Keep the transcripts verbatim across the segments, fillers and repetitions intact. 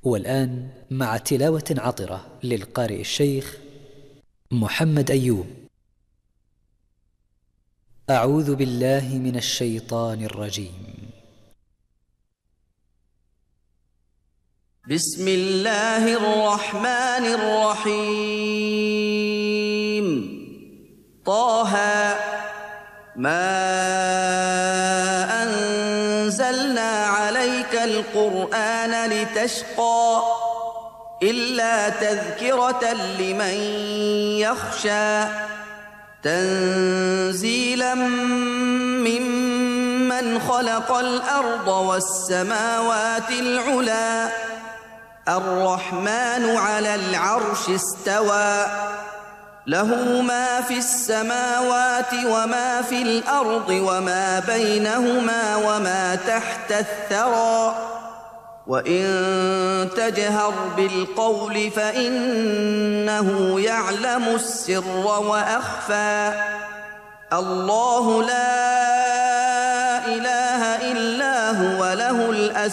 والآن مع تلاوة عطرة للقارئ الشيخ محمد أيوب. أعوذ بالله من الشيطان الرجيم. بسم الله الرحمن الرحيم. طه ما أنزلنا عليك القرآن لتشقى إلا تذكرة لمن يخشى تنزيلا ممن خلق الأرض والسماوات العلى الرحمن على العرش استوى له ما في السماوات وما في الأرض وما بينهما وما تحت الثرى وإن تجهر بالقول فإنه يعلم السر وأخفى الله لا إله إلا هو له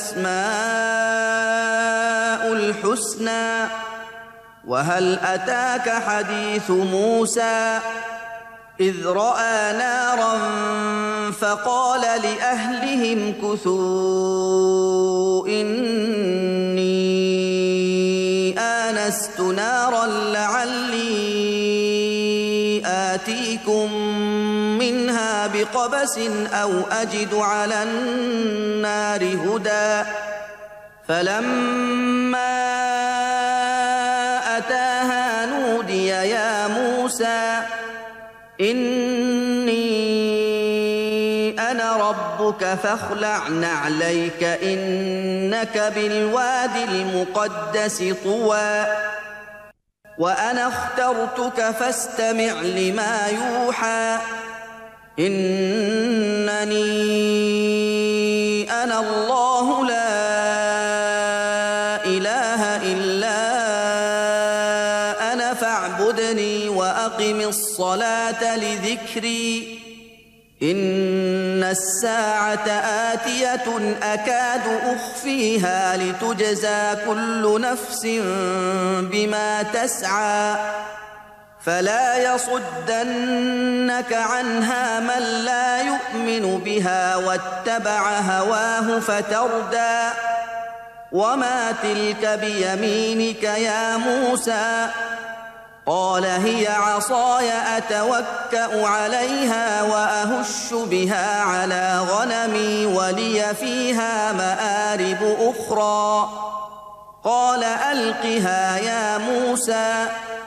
الأسماء الحسنى وهل أتاك حديث موسى إذ رأى نارا فقال لأهلهم كثوا إني آنست نارا لعلي آتيكم منها بقبس أو أجد على النار هدى فلما أتاها نودي يا موسى إني أنا ربك فاخلع نعليك إنك بالواد المقدس طوى وأنا اخترتك فاستمع لما يوحى إنني أنا الله لا إله إلا أنا فاعبدني وأقم الصلاة لذكري إن الساعة آتية أكاد أخفيها لتجزى كل نفس بما تسعى فلا يصدنك عنها من لا يؤمن بها واتبع هواه فتردى وما تلك بيمينك يا موسى قال هي عصاي أتوكأ عليها وأهش بها على غنمي ولي فيها مآرب أخرى قال ألقها يا موسى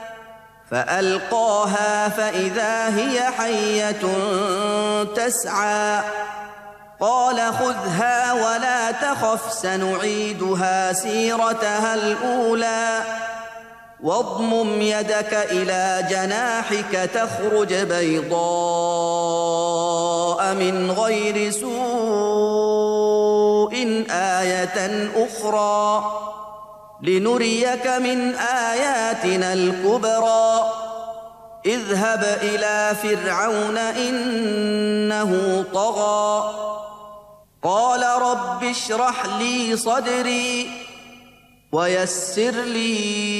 فألقاها فإذا هي حية تسعى قال خذها ولا تخف سنعيدها سيرتها الأولى واضمم يدك إلى جناحك تخرج بيضاء من غير سوء آية أخرى لنريك من آياتنا الكبرى اذهب إلى فرعون إنه طغى قال رب اشرح لي صدري ويسر لي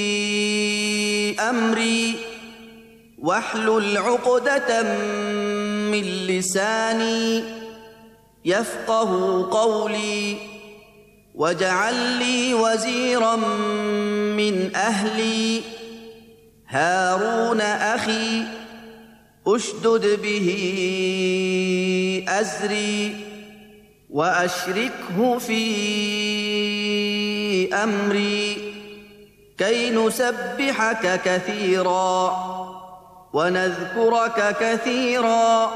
أمري واحلل عقدة من لساني يفقه قولي واجعل لي وزيرا من أهلي هارون أخي أشدد به أزري وأشركه في أمري كي نسبحك كثيرا ونذكرك كثيرا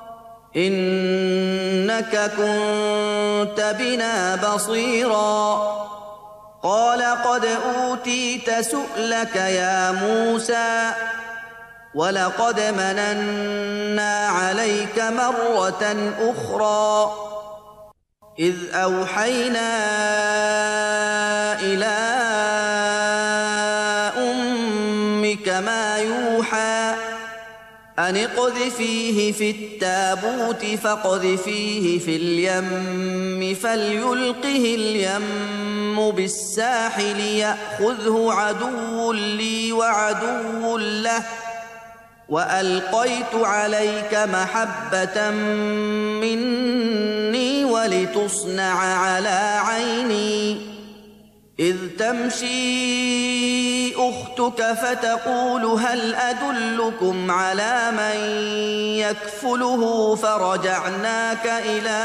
إنك كنت بنا بصيرا قال قد أوتيت سؤلك يا موسى ولقد مننا عليك مرة أخرى إذ أوحينا إلى أمك ما يوحى أن اقذفيه في التابوت فاقذفيه في اليم فليلقه اليم بالساحل يأخذه عدو لي وعدو له وألقيت عليك محبة مني ولتصنع على عيني إذ تمشي أختك فتقول هل أدلكم على من يكفله فرجعناك إلى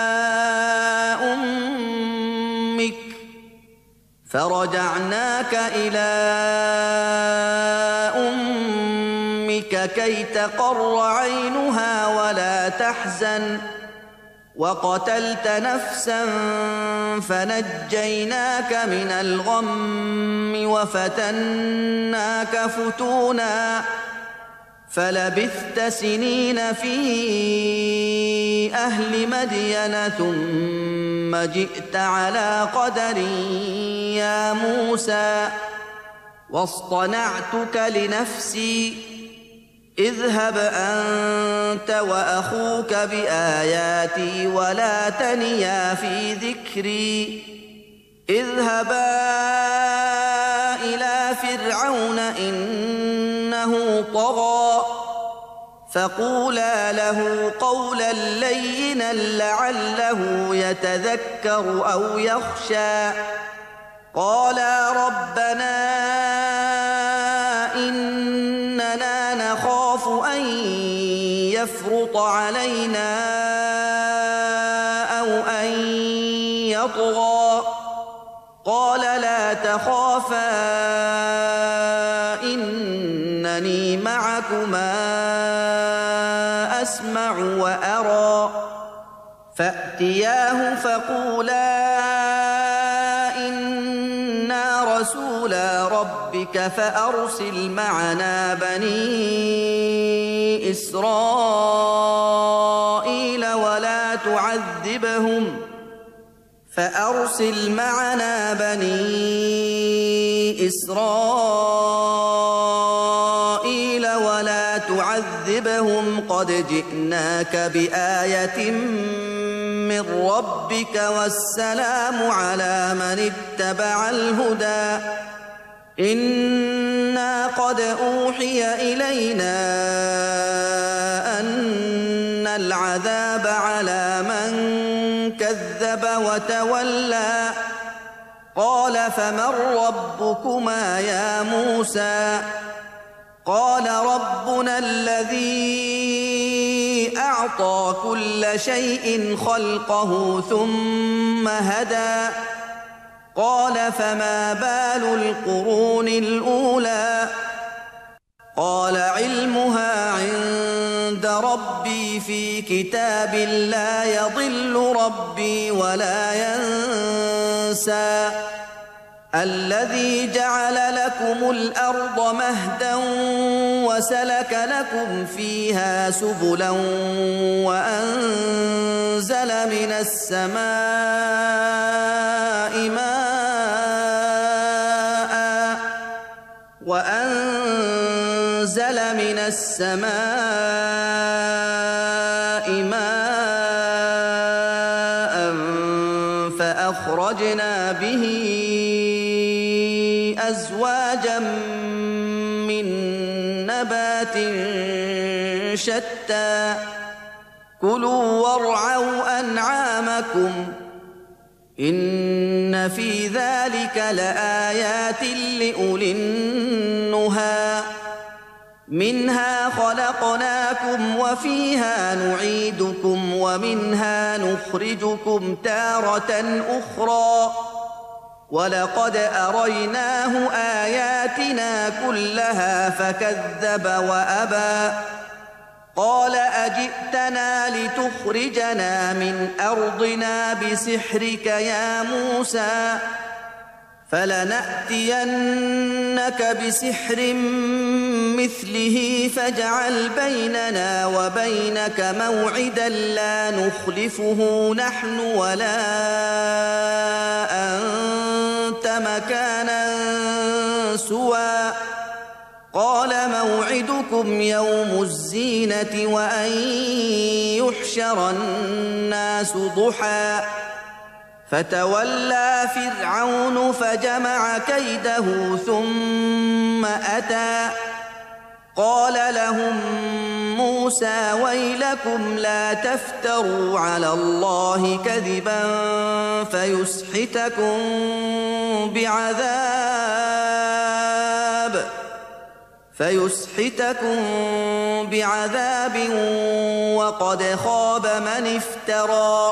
أمك فرجعناك إلى أمك كي تقر عينها ولا تحزن وقتلت نفسا فنجيناك من الغم وفتناك فتونا فلبثت سنين في أهل مدين ثم جئت على قدر يا موسى واصطنعتك لنفسي اذهب أنت وأخوك بآياتي ولا تنيا في ذكري اذهبا إلى فرعون إنه طغى فقولا له قولا لينا لعله يتذكر أو يخشى قالا ربنا إننا نخاف أن يفرط علينا أو أن يطغى قال لا تخافا إنني معكما أسمع وأرى فأتياه فقولا إنا رسولا ربك فأرسل معنا بني إسرائيل ولا تعذبهم فأرسل معنا بني إسرائيل ولا تعذبهم قد جئناك بآية من ربك والسلام على من اتبع الهدى إنا قد أوحي إلينا أن العذاب على من كذب وتولى قال فمن ربكما يا موسى قال ربنا الذي أعطى كل شيء خلقه ثم هدى قال فما بال القرون الأولى قال علمها عند ربي في كتاب لا يضل ربي ولا ينسى الذي جعل لكم الأرض مهدا وسلك لكم فيها سبلا وأنزل من السماء ماء وأنزل من السماء ماء فأخرجنا به أزواجا من نبات شتى كلوا وارعوا أنعامكم إن في ذلك لآيات لأولي النهى منها خلقناكم وفيها نعيدكم ومنها نخرجكم تارة أخرى ولقد أريناه آياتنا كلها فكذب وأبى قال أجئتنا لتخرجنا من أرضنا بسحرك يا موسى فلنأتينك بسحر مثله فاجعل بيننا وبينك موعدا لا نخلفه نحن ولا أنت مكانا سوى قال موعدكم يوم الزينة وأن يحشر الناس ضحى فتولى فرعون فجمع كيده ثم أتى قال لهم موسى ويلكم لا تفتروا على الله كذبا فيسحتكم بعذاب فيسحتكم بعذاب وقد خاب من افترى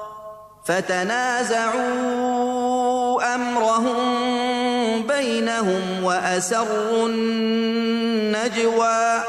فتنازعوا أمرهم بينهم وأسروا النجوى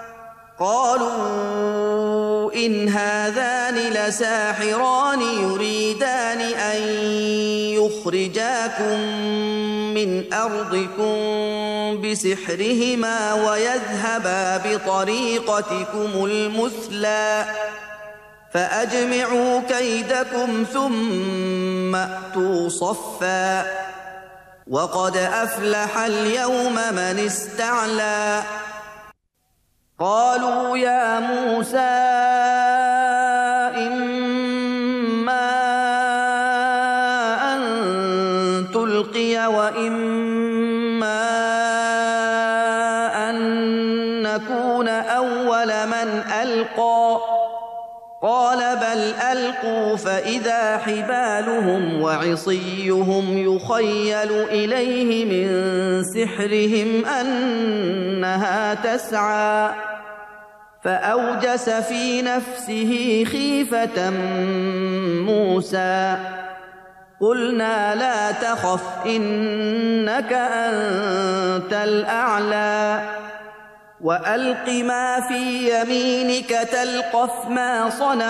قالوا إن هذان لساحران يريدان أن يخرجاكم من أرضكم بسحرهما ويذهبا بطريقتكم المثلى فأجمعوا كيدكم ثم أتوا صفا وقد أفلح اليوم من استعلى قالوا يا موسى إما أن تلقي وإما أن نكون أول من ألقى قال بل ألقوا فإذا حبالهم وعصيهم يخيل إليه من سحرهم أنها تسعى فأوجس في نفسه خيفة موسى قلنا لا تخف إنك أنت الأعلى وألق ما في يمينك تلقف ما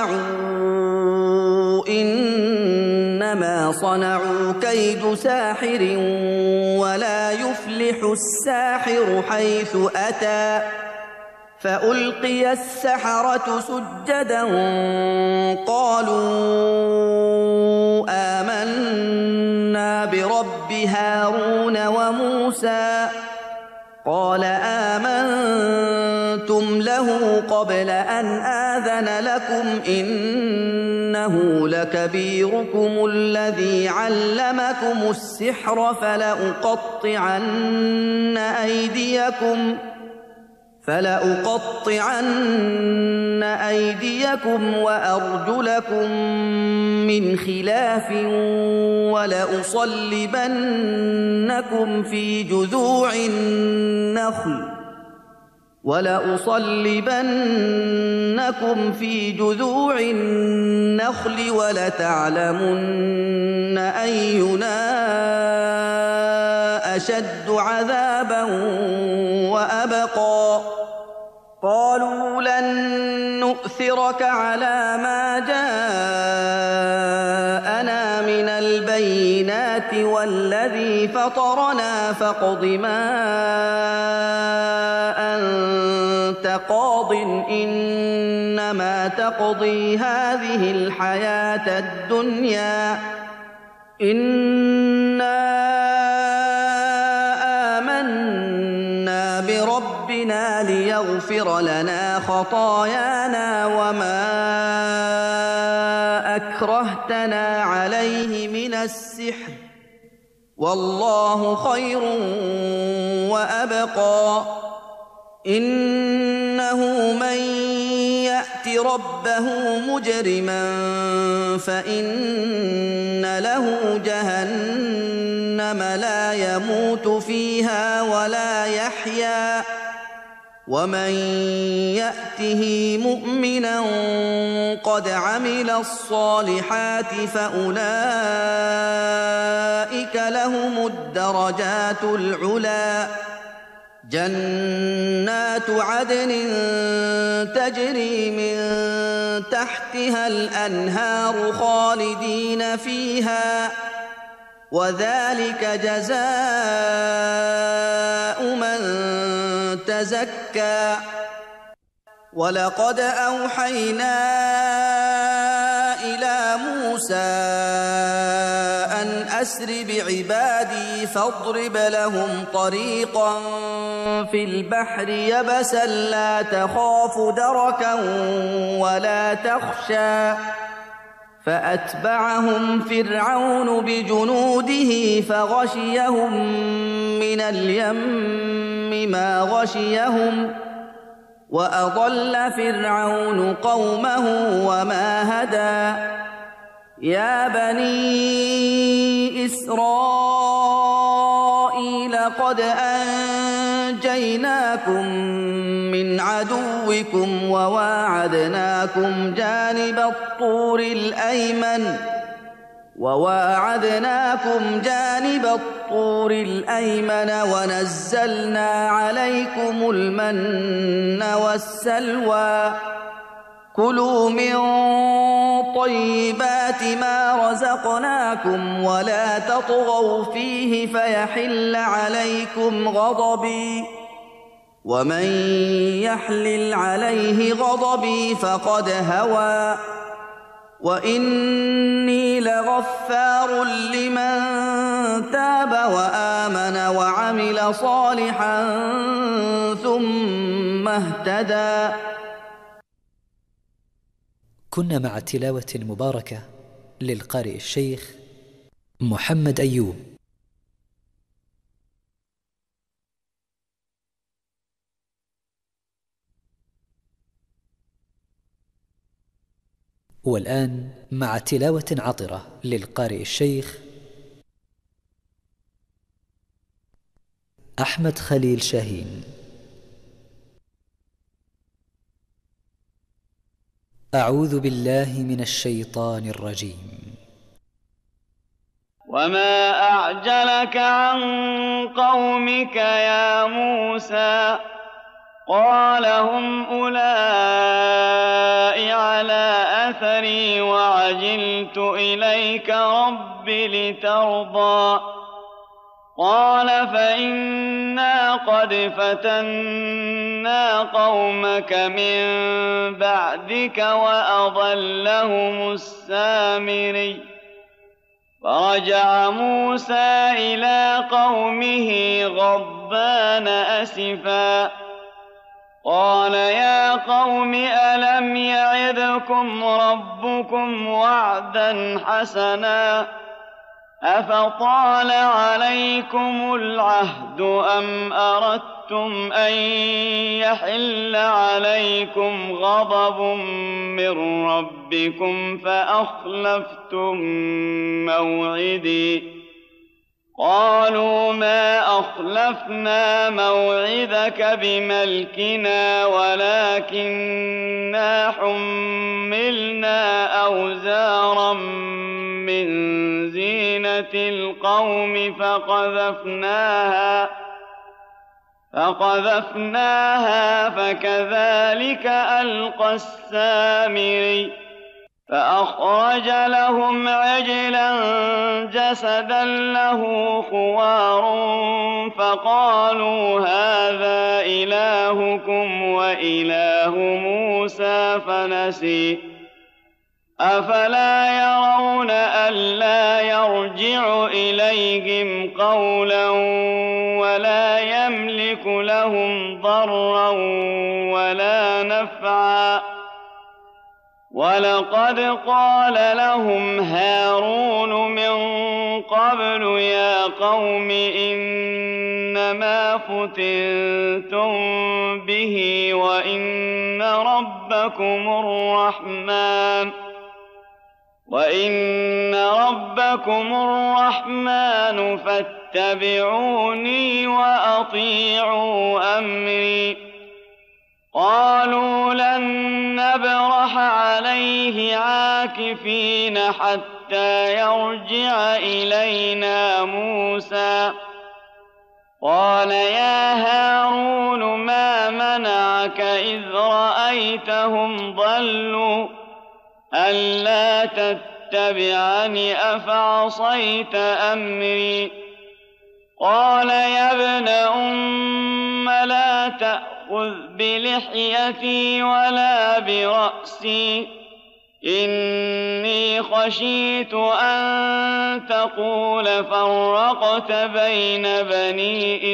صنعوا إنما صنعوا كيد ساحر ولا يفلح الساحر حيث أتى فألقي السحرة سجدا قالوا آمنا برب هارون وموسى قال آمنتم له قبل أن آذن لكم إنه لكبيركم الذي علمكم السحر فلأقطعن أيديكم فلأقطعن أيديكم وأرجلكم من خلاف ولأصلبنكم في جذوع النخل ولأصلبنكم في جذوع النخل ولتعلمن أينا أشد عذابا وأبقى قالوا لن نؤثرك على ما جاءنا من البينات والذي فطرنا فاقض ما أنت قاض إنما تقضي هذه الحياة الدنيا إنا آمنا بربنا ليغفر لنا خطايانا وما أكرهتنا عليه من السحر والله خير وأبقى إنه من يأت ربه مجرما فإن له جهنم لا يموت فيها ولا يحيا ومن يأته مؤمنا قد عمل الصالحات فأولئك لهم الدرجات العلى جنات عدن تجري من تحتها الأنهار خالدين فيها وذلك جزاء من تزكى ولقد أوحينا إلى يا موسى أن أسر بعبادي فاضرب لهم طريقا في البحر يبسا لا تخاف دركا ولا تخشى فأتبعهم فرعون بجنوده فغشيهم من اليم ما غشيهم وأضل فرعون قومه وما هدى يا بني إسرائيل قد أنجيناكم من عدوكم وواعدناكم جانب الطور الأيمن وواعدناكم جانب الطور الأيمن ونزلنا عليكم المن والسلوى كلوا من طيبات ما رزقناكم ولا تطغوا فيه فيحل عليكم غضبي ومن يحلل عليه غضبي فقد هوى وإني لغفار لمن تاب وآمن وعمل صالحا ثم اهتدى. كنا مع تلاوة مباركة للقارئ الشيخ محمد أيوب. والآن مع تلاوة عطرة للقارئ الشيخ أحمد خليل شاهين. أعوذ بالله من الشيطان الرجيم. وما أعجلك عن قومك يا موسى قال هم أولئك على أثري وعجلت إليك رب لترضى قال فإنا قد فتنا قومك من بعدك وأضلهم السامري فرجع موسى إلى قومه غضبان أسفا قال يا قوم ألم يعدكم ربكم وعدا حسنا أفطال عليكم العهد أم أردتم أن يحل عليكم غضب من ربكم فأخلفتم موعدي قالوا ما أخلفنا موعدك بملكنا ولكننا حملنا أوزارا من زينة القوم فقذفناها فقذفناها فكذلك ألقى السامري فأخرج لهم عجلا جسدا له خوار فقالوا هذا إلهكم وإله موسى فنسي أفلا يرون ألا يرجع إليهم قولا ولا يملك لهم ضرا ولا نفعا ولقد قال لهم هارون من قبل يا قوم إنما فتنتم به وإن ربكم الرحمن وإن ربكم الرحمن فاتبعوني وأطيعوا أمري قالوا لن نبرح عليه عاكفين حتى يرجع إلينا موسى قال يا هارون ما منعك إذ رأيتهم ضلوا ألا تتبعني أفعصيت أمري قال يا ابن أم لا تأخذ بلحيتي ولا برأسي إني خشيت أن تقول فرقت بين بني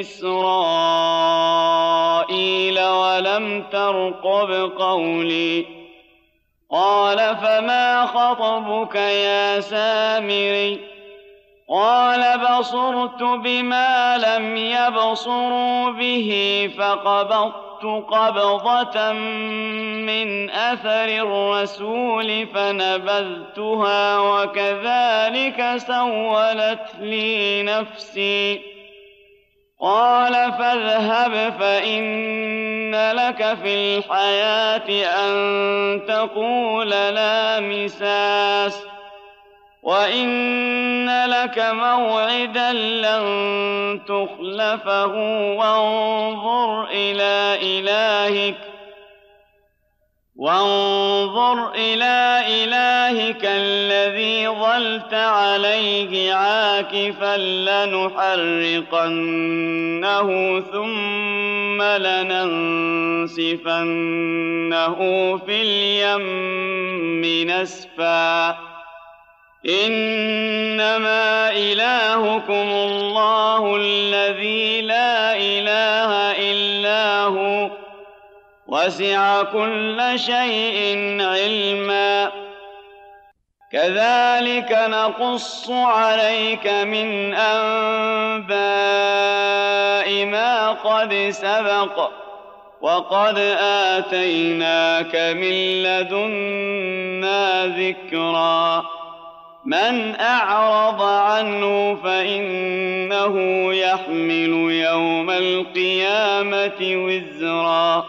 إسرائيل ولم ترقب قولي قال فما خطبك يا سامري قال بصرت بما لم يبصروا به فقبضت قبضة من أثر الرسول فنبذتها وكذلك سولت لي نفسي قال فاذهب فإن لك في الحياة أن تقول لا مساس وإن لك موعدا لن تخلفه وانظر إلى إلهك وانظر إلى إلهك الذي ظلت عليه عاكفا لنحرقنه ثم لننسفنه في اليم نسفا إنما إلهكم الله الذي لا إله إلا هو وسع كل شيء علما كذلك نقص عليك من أنباء ما قد سبق وقد آتيناك من لدنا ذكرا من أعرض عنه فإنه يحمل يوم القيامة وزرا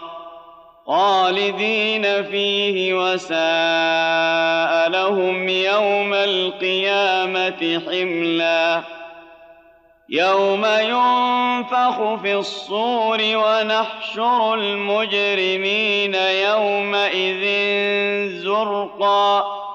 خالدين فيه وساء لهم يوم القيامة حملا يوم ينفخ في الصور ونحشر المجرمين يومئذ زرقا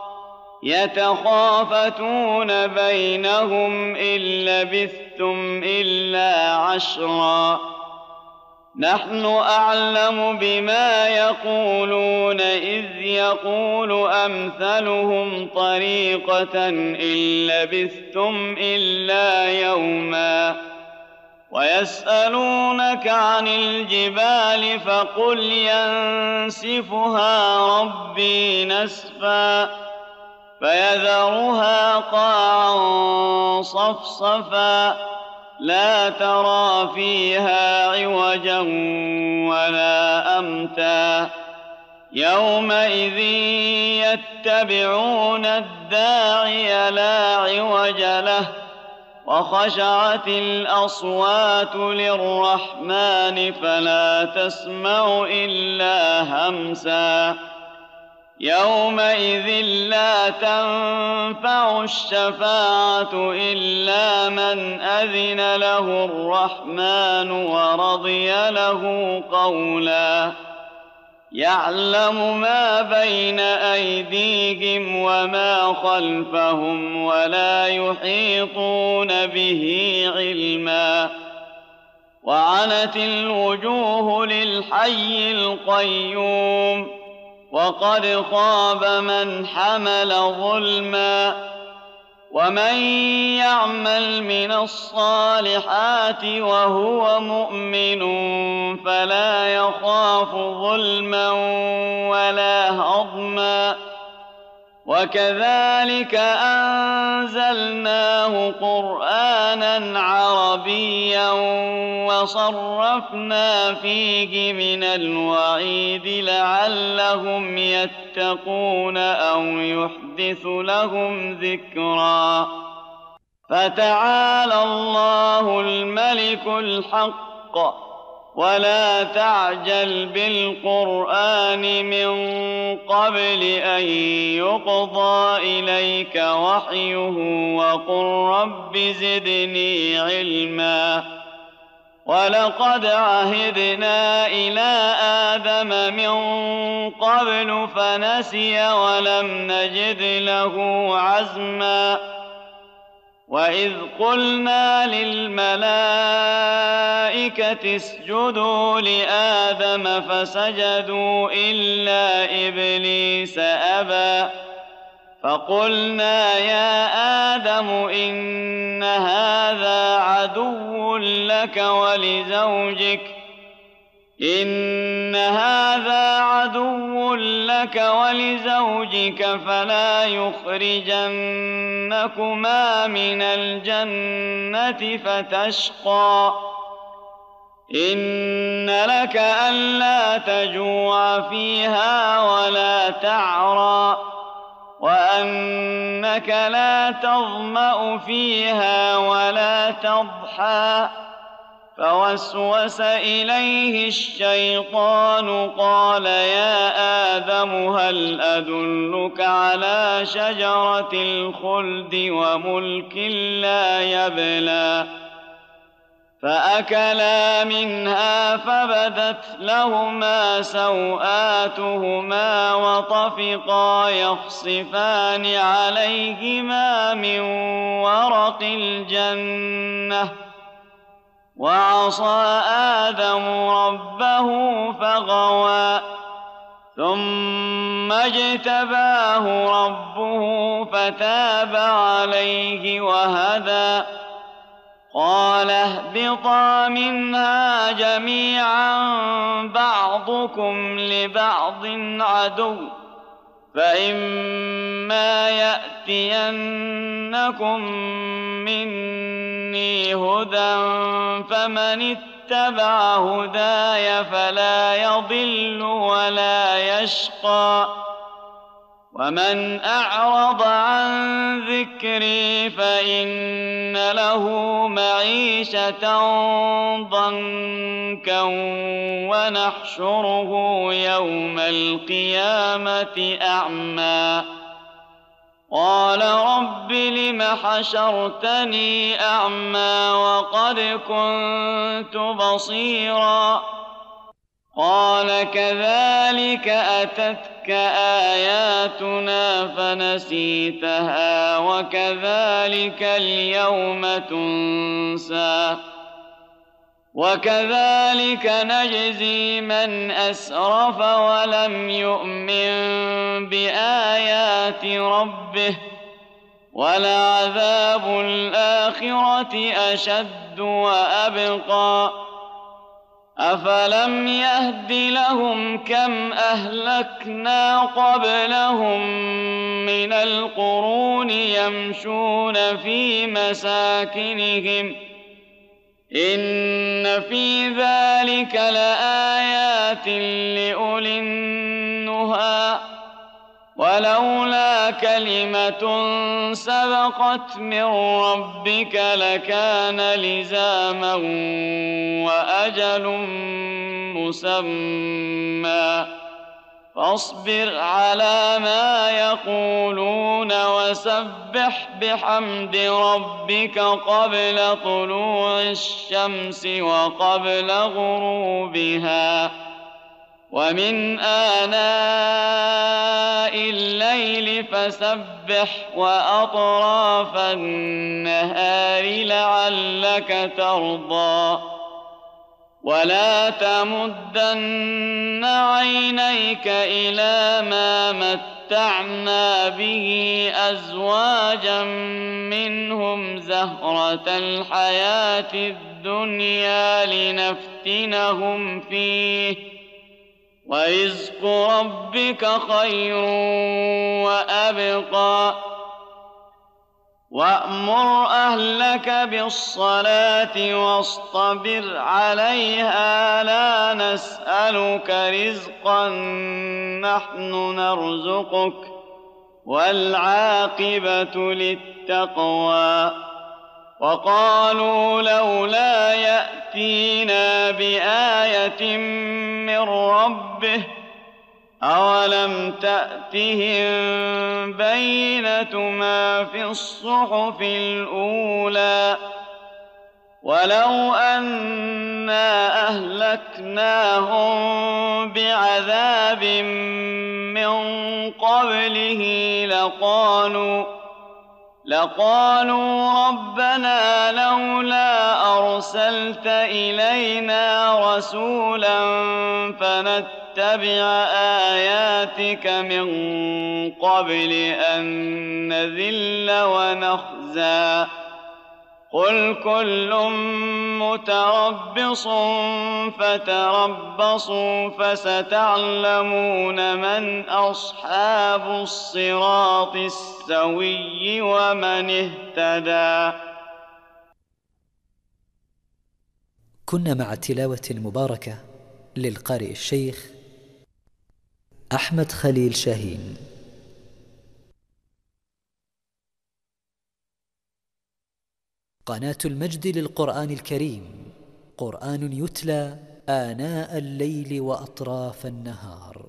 يتخافتون بينهم إن لبثتم إلا عشرا نحن أعلم بما يقولون إذ يقول أمثلهم طريقة إن لبثتم إلا يوما ويسألونك عن الجبال فقل ينسفها ربي نسفا فيذرها قاعا صفصفا لا ترى فيها عوجا ولا أمتا يومئذ يتبعون الداعي لا عوج له وخشعت الأصوات للرحمن فلا تسمع إلا همسا يومئذ لا تنفع الشفاعة إلا من أذن له الرحمن ورضي له قولا يعلم ما بين أيديهم وما خلفهم ولا يحيطون به علما وعنت الوجوه للحي القيوم وقد خاب من حمل ظلما ومن يعمل من الصالحات وهو مؤمن فلا يخاف ظلما ولا هضما وكذلك أنزلناه قرآنا عربيا وصرفنا فيه من الوعيد لعلهم يتقون أو يحدث لهم ذكرا فتعالى الله الملك الحق ولا تعجل بالقرآن من قبل أن يقضى إليك وحيه وقل رب زدني علما ولقد عهدنا إلى آدم من قبل فنسي ولم نجد له عزما وإذ قلنا للملائكة اسجدوا لآدم فسجدوا إلا إبليس أبى فقلنا يا آدم إن هذا عدو لك ولزوجك إن هذا عدو لك ولزوجك فلا يخرجنكما من الجنة فتشقى إن لك ألا تجوع فيها ولا تعرى وأنك لا تظمأ فيها ولا تضحى فوسوس إليه الشيطان قال يا آدم هل أدلك على شجرة الخلد وملك لا يبلى فأكلا منها فبدت لهما سوآتهما وطفقا يخصفان عليهما من ورق الجنة وعصى آدم ربه فغوى ثم اجتباه ربه فتاب عليه وهدى قال اهبطا منها جميعا بعضكم لبعض عدو فإما يأتينكم مني هدى فمن اتبع هداي فلا يضل ولا يشقى ومن أعرض عن ذكري فإن له معيشة ضنكا ونحشره يوم القيامة أعمى قال رب لم حشرتني أعمى وقد كنت بصيرا قال كذلك أتتك آياتنا فنسيتها وكذلك اليوم تنسى وكذلك نجزي من أسرف ولم يؤمن بآيات ربه ولعذاب الآخرة أشد وأبقى أفلم يهد لهم كم أهلكنا قبلهم من القرون يمشون في مساكنهم إن في ذلك لآيات لأولي النهى ولولا كلمة سبقت من ربك لكان لزاما وأجل مسمى فاصبر على ما يقولون وسبح بحمد ربك قبل طلوع الشمس وقبل غروبها ومن آناء الليل فسبح وأطراف النهار لعلك ترضى ولا تمدن عينيك إلى ما متعنا به أزواجا منهم زهرة الحياة الدنيا لنفتنهم فيه ورزق ربك خير وأبقى وأمر أهلك بالصلاة واصطبر عليها لا نسألك رزقا نحن نرزقك والعاقبة للتقوى وقالوا لولا يأتينا بآية من ربه أولم تأتهم بينة ما في الصحف الأولى ولو أنا أهلكناهم بعذاب من قبله لقالوا لقالوا ربنا لولا أرسلت إلينا رسولا فنتبع ونتبع آياتك من قبل أن نذل ونخزى قل كل متربص فتربصوا فستعلمون من أصحاب الصراط السوي ومن اهتدى. كنا مع التلاوة المباركة للقارئ الشيخ أحمد خليل شاهين. قناة المجد للقرآن الكريم، قرآن يتلى آناء الليل وأطراف النهار.